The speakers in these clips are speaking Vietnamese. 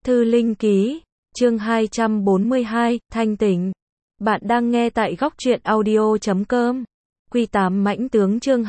Thư Linh Ký, chương 242, Thanh Tỉnh. Bạn đang nghe tại góc truyện audio.com. Quy 8 Mãnh Tướng chương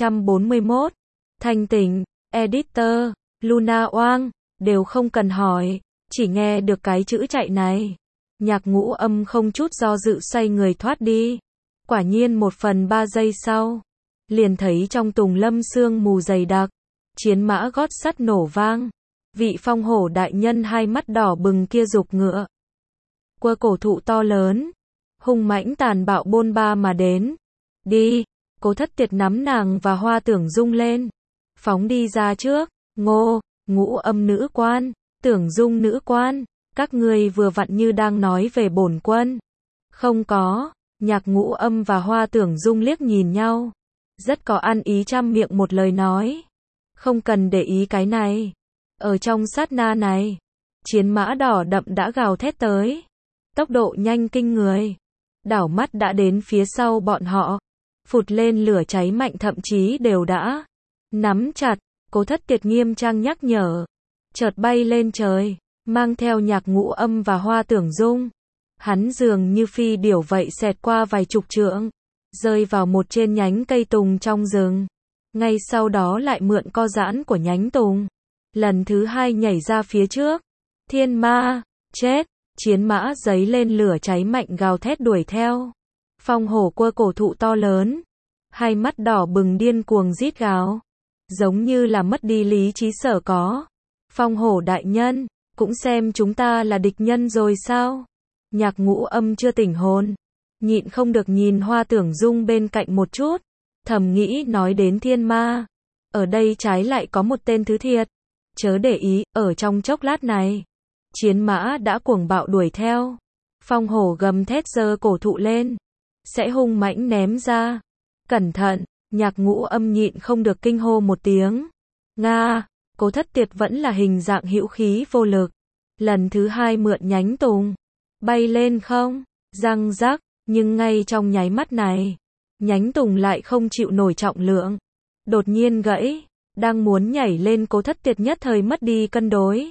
241. Thanh Tỉnh, Editor, Luna Oang, đều không cần hỏi, chỉ nghe được cái chữ chạy này. Nhạc Ngũ Âm không chút do dự xoay người thoát đi. Quả nhiên 1/3 giây sau, liền thấy trong tùng lâm sương mù dày đặc, chiến mã gót sắt nổ vang. Vị phong hổ đại nhân hai mắt đỏ bừng kia giục ngựa. Quơ cổ thụ to lớn, hung mãnh tàn bạo bôn ba mà đến. Đi, Cố Thất Tiệt nắm nàng và Hoa Tưởng Dung lên. Phóng đi ra trước, Ngô, Ngũ Âm nữ quan, Tưởng Dung nữ quan, các ngươi vừa vặn như đang nói về bổn quân. Không có, Nhạc Ngũ Âm và Hoa Tưởng Dung liếc nhìn nhau. Rất có ăn ý trăm miệng một lời nói. Không cần để ý cái này. Ở trong sát na này, chiến mã đỏ đậm đã gào thét tới. Tốc độ nhanh kinh người. Đảo mắt đã đến phía sau bọn họ. Phụt lên lửa cháy mạnh thậm chí đều đã nắm chặt. Cố Thất Tiệt nghiêm trang nhắc nhở. Chợt bay lên trời, mang theo Nhạc Ngũ Âm và Hoa Tưởng Dung. Hắn dường như phi điểu vậy xẹt qua vài chục trượng, rơi vào một trên nhánh cây tùng trong rừng. Ngay sau đó lại mượn co giãn của nhánh tùng. Lần thứ hai nhảy ra phía trước. Thiên ma, chết, chiến mã giấy lên lửa cháy mạnh gào thét đuổi theo. Phong hổ quơ cổ thụ to lớn, hai mắt đỏ bừng điên cuồng rít gào, giống như là mất đi lý trí sở có. Phong hổ đại nhân, cũng xem chúng ta là địch nhân rồi sao? Nhạc Ngũ Âm chưa tỉnh hồn, nhịn không được nhìn Hoa Tưởng Dung bên cạnh một chút, thầm nghĩ nói đến thiên ma. Ở đây trái lại có một tên thứ thiệt. Chớ để ý, ở trong chốc lát này, chiến mã đã cuồng bạo đuổi theo. Phong hổ gầm thét giơ cổ thụ lên, sẽ hung mãnh ném ra. Cẩn thận, Nhạc Ngũ Âm nhịn không được kinh hô một tiếng. Nga, Cố Thất Tiệt vẫn là hình dạng hữu khí vô lực. Lần thứ hai mượn nhánh tùng, bay lên không, răng rắc, nhưng ngay trong nháy mắt này, nhánh tùng lại không chịu nổi trọng lượng. Đột nhiên gãy. Đang muốn nhảy lên, Cố Thất Tiệt nhất thời mất đi cân đối,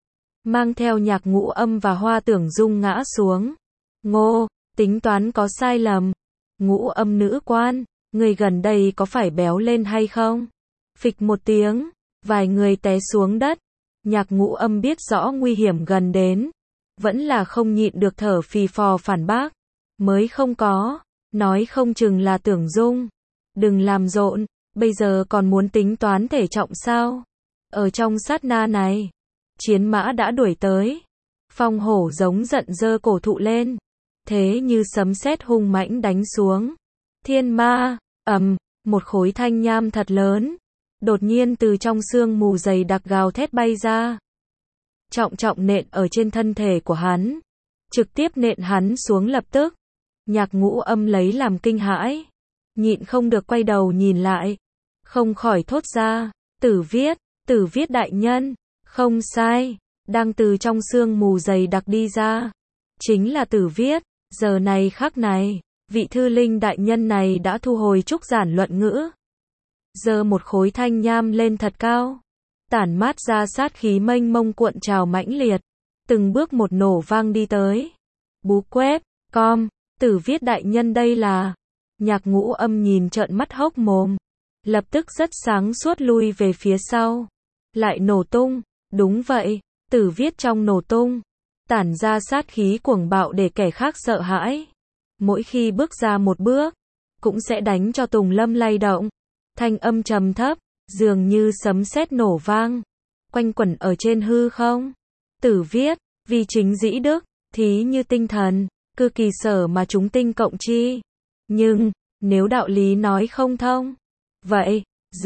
mang theo Nhạc Ngũ Âm và Hoa Tưởng Dung ngã xuống. Ngô, tính toán có sai lầm. Ngũ Âm nữ quan, người gần đây có phải béo lên hay không? Phịch một tiếng, vài người té xuống đất. Nhạc Ngũ Âm biết rõ nguy hiểm gần đến, vẫn là không nhịn được thở phì phò phản bác. Mới không có, nói không chừng là Tưởng Dung. Đừng làm rộn. Bây giờ còn muốn tính toán thể trọng sao? Ở trong sát na này, chiến mã đã đuổi tới. Phong hổ giống giận giơ cổ thụ lên, thế như sấm sét hung mãnh đánh xuống. Thiên ma, một khối thanh nham thật lớn, đột nhiên từ trong sương mù dày đặc gào thét bay ra. Trọng trọng nện ở trên thân thể của hắn, trực tiếp nện hắn xuống lập tức. Nhạc Ngũ Âm lấy làm kinh hãi, nhịn không được quay đầu nhìn lại. Không khỏi thốt ra, Tử Viết đại nhân, không sai, đang từ trong sương mù dày đặc đi ra. Chính là Tử Viết. Giờ này khắc này, vị thư linh đại nhân này đã thu hồi trúc giản luận ngữ. Giơ một khối thanh nham lên thật cao, tản mát ra sát khí mênh mông cuộn trào mãnh liệt. Từng bước một nổ vang đi tới. Bú quét, Tử Viết đại nhân đây là. Nhạc Ngũ Âm nhìn trợn mắt hốc mồm, lập tức rất sáng suốt lui về phía sau. Lại nổ tung, đúng vậy, Tử Viết trong nổ tung, tản ra sát khí cuồng bạo để kẻ khác sợ hãi. Mỗi khi bước ra một bước, cũng sẽ đánh cho tùng lâm lay động. Thanh âm trầm thấp, dường như sấm sét nổ vang, quanh quẩn ở trên hư không. Tử Viết, vì chính dĩ đức, thí như tinh thần, cư kỳ sở mà chúng tinh cộng chi. Nhưng, nếu đạo lý nói không thông, vậy,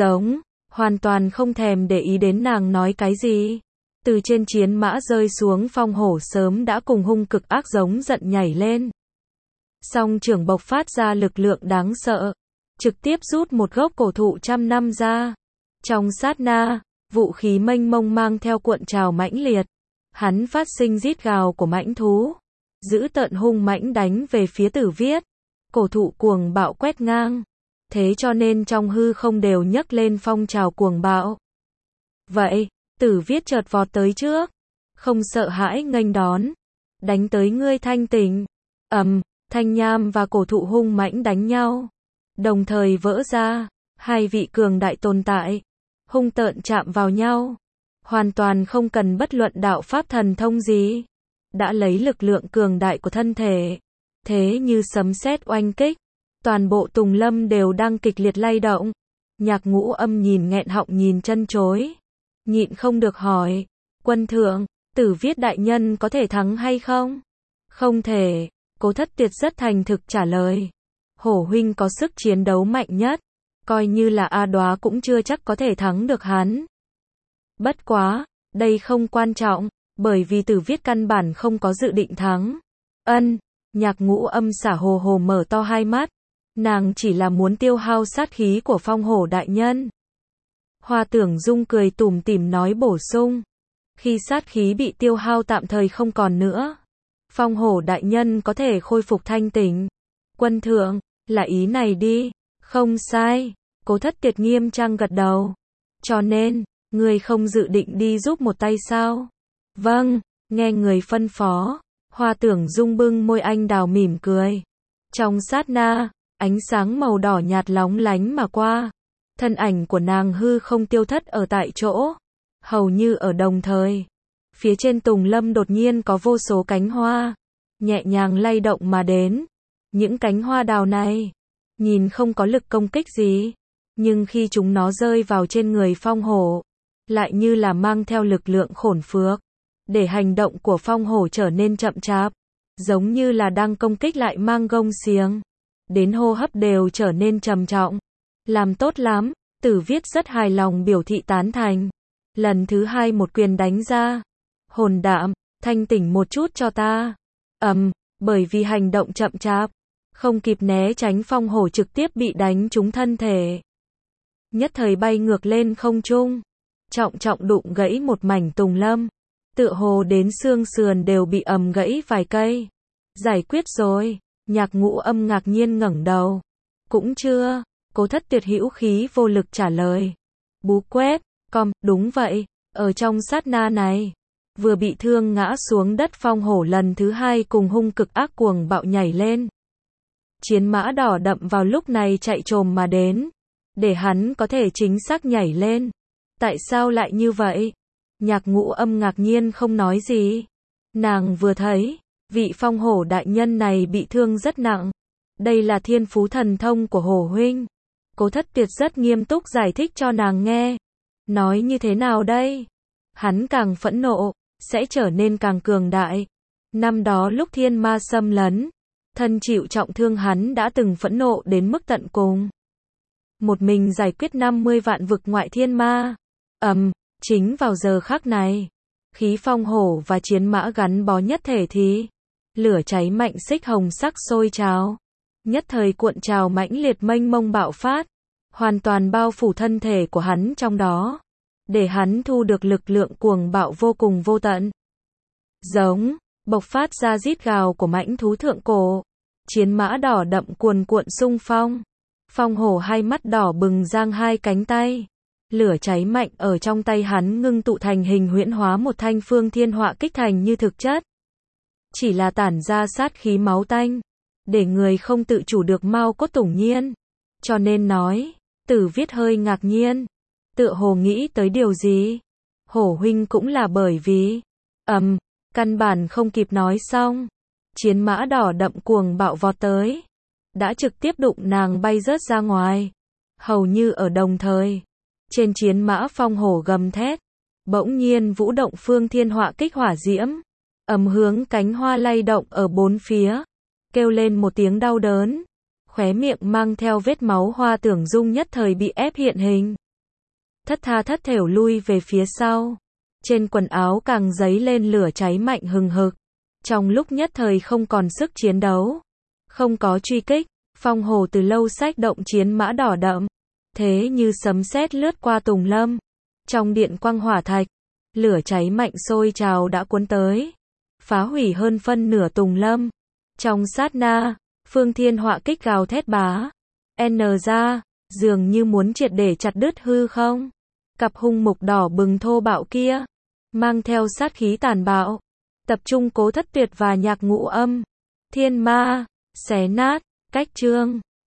hoàn toàn không thèm để ý đến nàng nói cái gì. Từ trên chiến mã rơi xuống, phong hổ sớm đã cùng hung cực ác giống giận nhảy lên. Song trưởng bộc phát ra lực lượng đáng sợ, trực tiếp rút một gốc cổ thụ trăm năm ra. Trong sát na, vũ khí mênh mông mang theo cuộn trào mãnh liệt. Hắn phát sinh rít gào của mãnh thú, dữ tợn hung mãnh đánh về phía Tử Viết. Cổ thụ cuồng bạo quét ngang, thế cho nên trong hư không đều nhấc lên phong trào cuồng bạo. Vậy, Tử Viết chợt vọt tới trước, không sợ hãi nghênh đón, đánh tới ngươi Thanh Tỉnh. Thanh nham và cổ thụ hung mãnh đánh nhau, đồng thời vỡ ra, hai vị cường đại tồn tại, hung tợn chạm vào nhau, hoàn toàn không cần bất luận đạo pháp thần thông gì, đã lấy lực lượng cường đại của thân thể, thế như sấm sét oanh kích, toàn bộ Tùng Lâm đều đang kịch liệt lay động. Nhạc Ngũ Âm nhìn nghẹn họng nhìn chân chối, nhịn không được hỏi, quân thượng, Tử Viết đại nhân có thể thắng hay không? Không thể, Cố Thất Tiệt rất thành thực trả lời. Hổ huynh có sức chiến đấu mạnh nhất, coi như là A Đóa cũng chưa chắc có thể thắng được hắn. Bất quá, đây không quan trọng, bởi vì Tử Viết căn bản không có dự định thắng. Nhạc Ngũ Âm xả hồ hồ mở to hai mắt, nàng chỉ là muốn tiêu hao sát khí của Phong Hổ đại nhân. Hoa Tưởng Dung cười tủm tỉm nói bổ sung, khi sát khí bị tiêu hao tạm thời không còn nữa, Phong Hổ đại nhân có thể khôi phục thanh tỉnh. Quân thượng, là ý này đi. Không sai, Cố Thất Tiệt nghiêm trang gật đầu. Cho nên, người không dự định đi giúp một tay sao? Vâng, nghe người phân phó. Hoa Tưởng Dung bưng môi anh đào mỉm cười. Trong sát na, ánh sáng màu đỏ nhạt lóng lánh mà qua. Thân ảnh của nàng hư không tiêu thất ở tại chỗ. Hầu như ở đồng thời, phía trên Tùng Lâm đột nhiên có vô số cánh hoa, nhẹ nhàng lay động mà đến. Những cánh hoa đào này, nhìn không có lực công kích gì, nhưng khi chúng nó rơi vào trên người Phong Hổ, lại như là mang theo lực lượng khổn phước, để hành động của Phong Hổ trở nên chậm chạp, giống như là đang công kích lại mang gông xiềng, đến hô hấp đều trở nên trầm trọng. Làm tốt lắm, Tử Viết rất hài lòng biểu thị tán thành. Lần thứ hai một quyền đánh ra. Hồn đạm, thanh tỉnh một chút cho ta. Bởi vì hành động chậm chạp, không kịp né tránh, Phong Hổ trực tiếp bị đánh trúng thân thể. Nhất thời bay ngược lên không trung, trọng trọng đụng gãy một mảnh Tùng Lâm, tựa hồ đến xương sườn đều bị gãy vài cây. Giải quyết rồi, Nhạc Ngũ Âm ngạc nhiên ngẩng đầu. Cũng chưa, Cố Thất Tiệt hữu khí vô lực trả lời. Bú quét, đúng vậy, ở trong sát na này, vừa bị thương ngã xuống đất Phong Hổ lần thứ hai cùng hung cực ác cuồng bạo nhảy lên. Chiến mã đỏ đậm vào lúc này chạy trồm mà đến, để hắn có thể chính xác nhảy lên. Tại sao lại như vậy? Nhạc Ngũ Âm ngạc nhiên không nói gì. Nàng vừa thấy, vị Phong Hổ đại nhân này bị thương rất nặng. Đây là thiên phú thần thông của Hổ huynh. Cố Thất Tiệt rất nghiêm túc giải thích cho nàng nghe. Nói như thế nào đây? Hắn càng phẫn nộ, sẽ trở nên càng cường đại. Năm đó lúc thiên ma xâm lấn, thân chịu trọng thương hắn đã từng phẫn nộ đến mức tận cùng. Một mình giải quyết 50 vạn vực ngoại thiên ma. Chính vào giờ khắc này, khí Phong Hổ và chiến mã gắn bó nhất thể thì lửa cháy mạnh xích hồng sắc sôi trào, nhất thời cuộn trào mãnh liệt mênh mông bạo phát, hoàn toàn bao phủ thân thể của hắn trong đó, để hắn thu được lực lượng cuồng bạo vô cùng vô tận. Giống, bộc phát ra rít gào của mãnh thú thượng cổ, chiến mã đỏ đậm cuồn cuộn xung phong. Phong Hổ hai mắt đỏ bừng giang hai cánh tay. Lửa cháy mạnh ở trong tay hắn ngưng tụ thành hình huyễn hóa một thanh phương thiên họa kích thành như thực chất. Chỉ là tản ra sát khí máu tanh, để người không tự chủ được mau cốt tủng nhiên. Cho nên nói, Tử Viết hơi ngạc nhiên, tựa hồ nghĩ tới điều gì. Hổ huynh cũng là bởi vì, căn bản không kịp nói xong. Chiến mã đỏ đậm cuồng bạo vọt tới, đã trực tiếp đụng nàng bay rớt ra ngoài. Hầu như ở đồng thời, trên chiến mã Phong Hổ gầm thét, bỗng nhiên vũ động phương thiên họa kích hỏa diễm, hướng cánh hoa lay động ở bốn phía, kêu lên một tiếng đau đớn, khóe miệng mang theo vết máu. Hoa Tưởng Dung nhất thời bị ép hiện hình, thất tha thất thểu lui về phía sau, trên quần áo càng dấy lên lửa cháy mạnh hừng hực, trong lúc nhất thời không còn sức chiến đấu, không có truy kích. Phong Hổ từ lâu xách động chiến mã đỏ đậm, thế như sấm sét lướt qua Tùng Lâm. Trong điện quang hỏa thạch, lửa cháy mạnh sôi trào đã cuốn tới, phá hủy hơn phân nửa Tùng Lâm. Trong sát na, phương thiên họa kích gào thét bá ra, dường như muốn triệt để chặt đứt hư không. Cặp hung mục đỏ bừng thô bạo kia, mang theo sát khí tàn bạo. Tập trung Cố Thất Tuyệt và Nhạc Ngũ Âm. Thiên Ma, xé nát, cách chương.